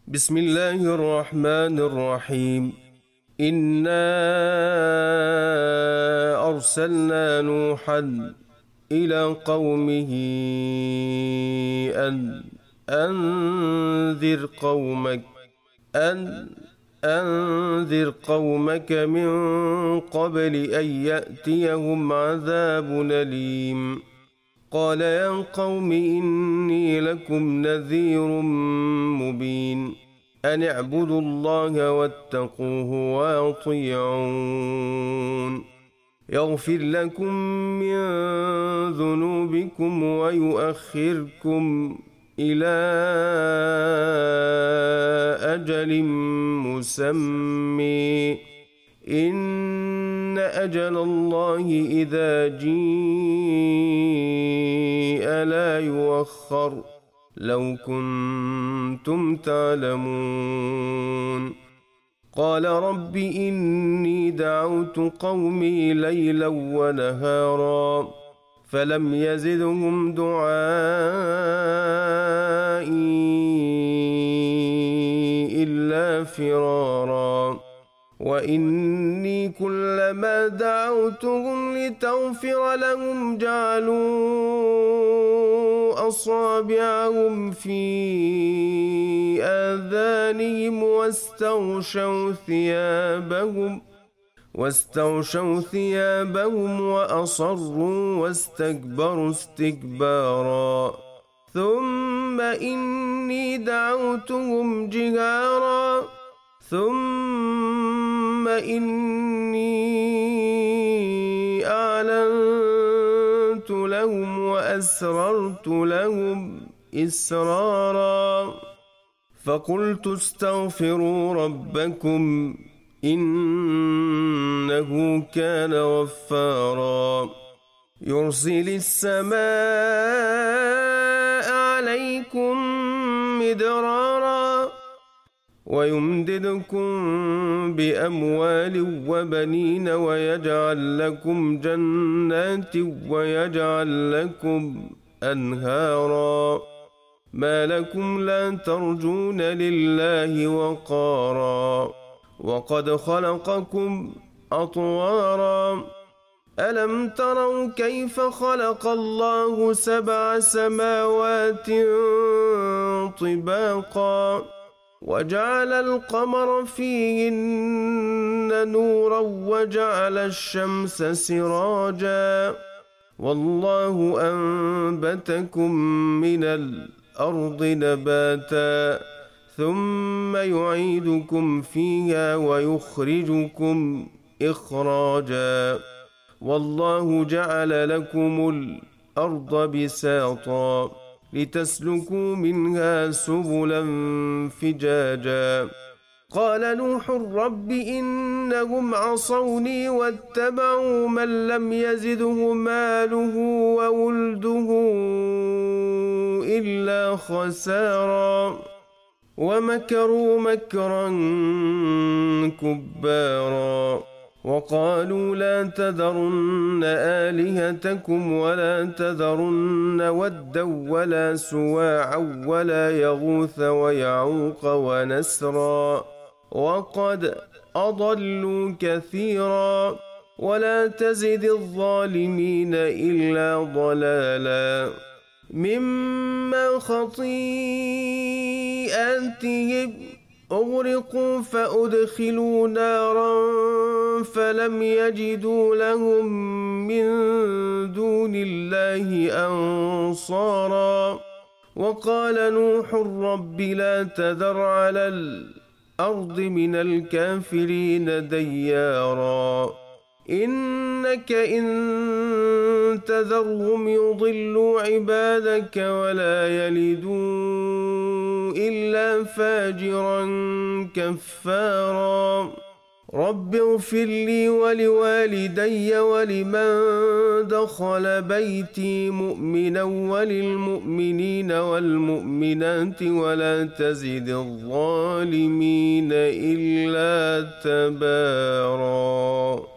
بسم الله الرحمن الرحيم. إنا أرسلنا نوحا إلى قومه أن أنذر قومك من قبل أن يأتيهم عذاب أليم. قال يا قوم إني لكم نذير مبين أن اعبدوا الله واتقوه وأطيعون يغفر لكم من ذنوبكم ويؤخركم إلى أجل مسمى إن أجل الله إذا جيء لا يؤخر لو كنتم تعلمون. قال رب إني دعوت قومي ليلا ونهارا فلم يزدهم دعائي إلا فرارا وإني كلما دعوتهم لتغفر لهم جعلوا أصابعهم في آذانهم واستغشوا ثيابهم وأصروا واستكبروا استكبارا ثم إني دعوتهم جهارا ثم إني أعلنت لهم وأسررت لهم إسرارا فقلت استغفروا ربكم إنه كان غفارا يرسل السماء عليكم مدرارا ويمددكم بأموال وبنين ويجعل لكم جنات ويجعل لكم أنهارا ما لكم لا ترجون لله وقارا وقد خلقكم أطوارا ألم تروا كيف خلق الله 7 سماوات طباقا وجعل القمر فيهن نورا وجعل الشمس سراجا والله أنبتكم من الأرض نباتا ثم يعيدكم فيها ويخرجكم إخراجا والله جعل لكم الأرض بساطا لتسلكوا منها سبلا فجاجا قال نوح رب إنهم عصوني واتبعوا من لم يزده ماله وولده إلا خسارا ومكروا مكرا كبارا وقالوا لا تذرن آلهتكم ولا تذرن ودا ولا سواعا ولا يغوث ويعوق ونسرا وقد أضلوا كثيرا ولا تزد الظالمين إلا ضلالا مما خطيئاتهم أغرقوا فأدخلوا نارا فلم يجدوا لهم من دون الله أنصارا وقال نوح رب لا تذر على الأرض من الكافرين ديارا إنك إن تذرهم يضلوا عبادك ولا يلدوا إلا فاجرا كفارا رب اغفر لي ولوالدي ولمن دخل بيتي مؤمنا وللمؤمنين والمؤمنات ولا تزد الظالمين إلا تبارا.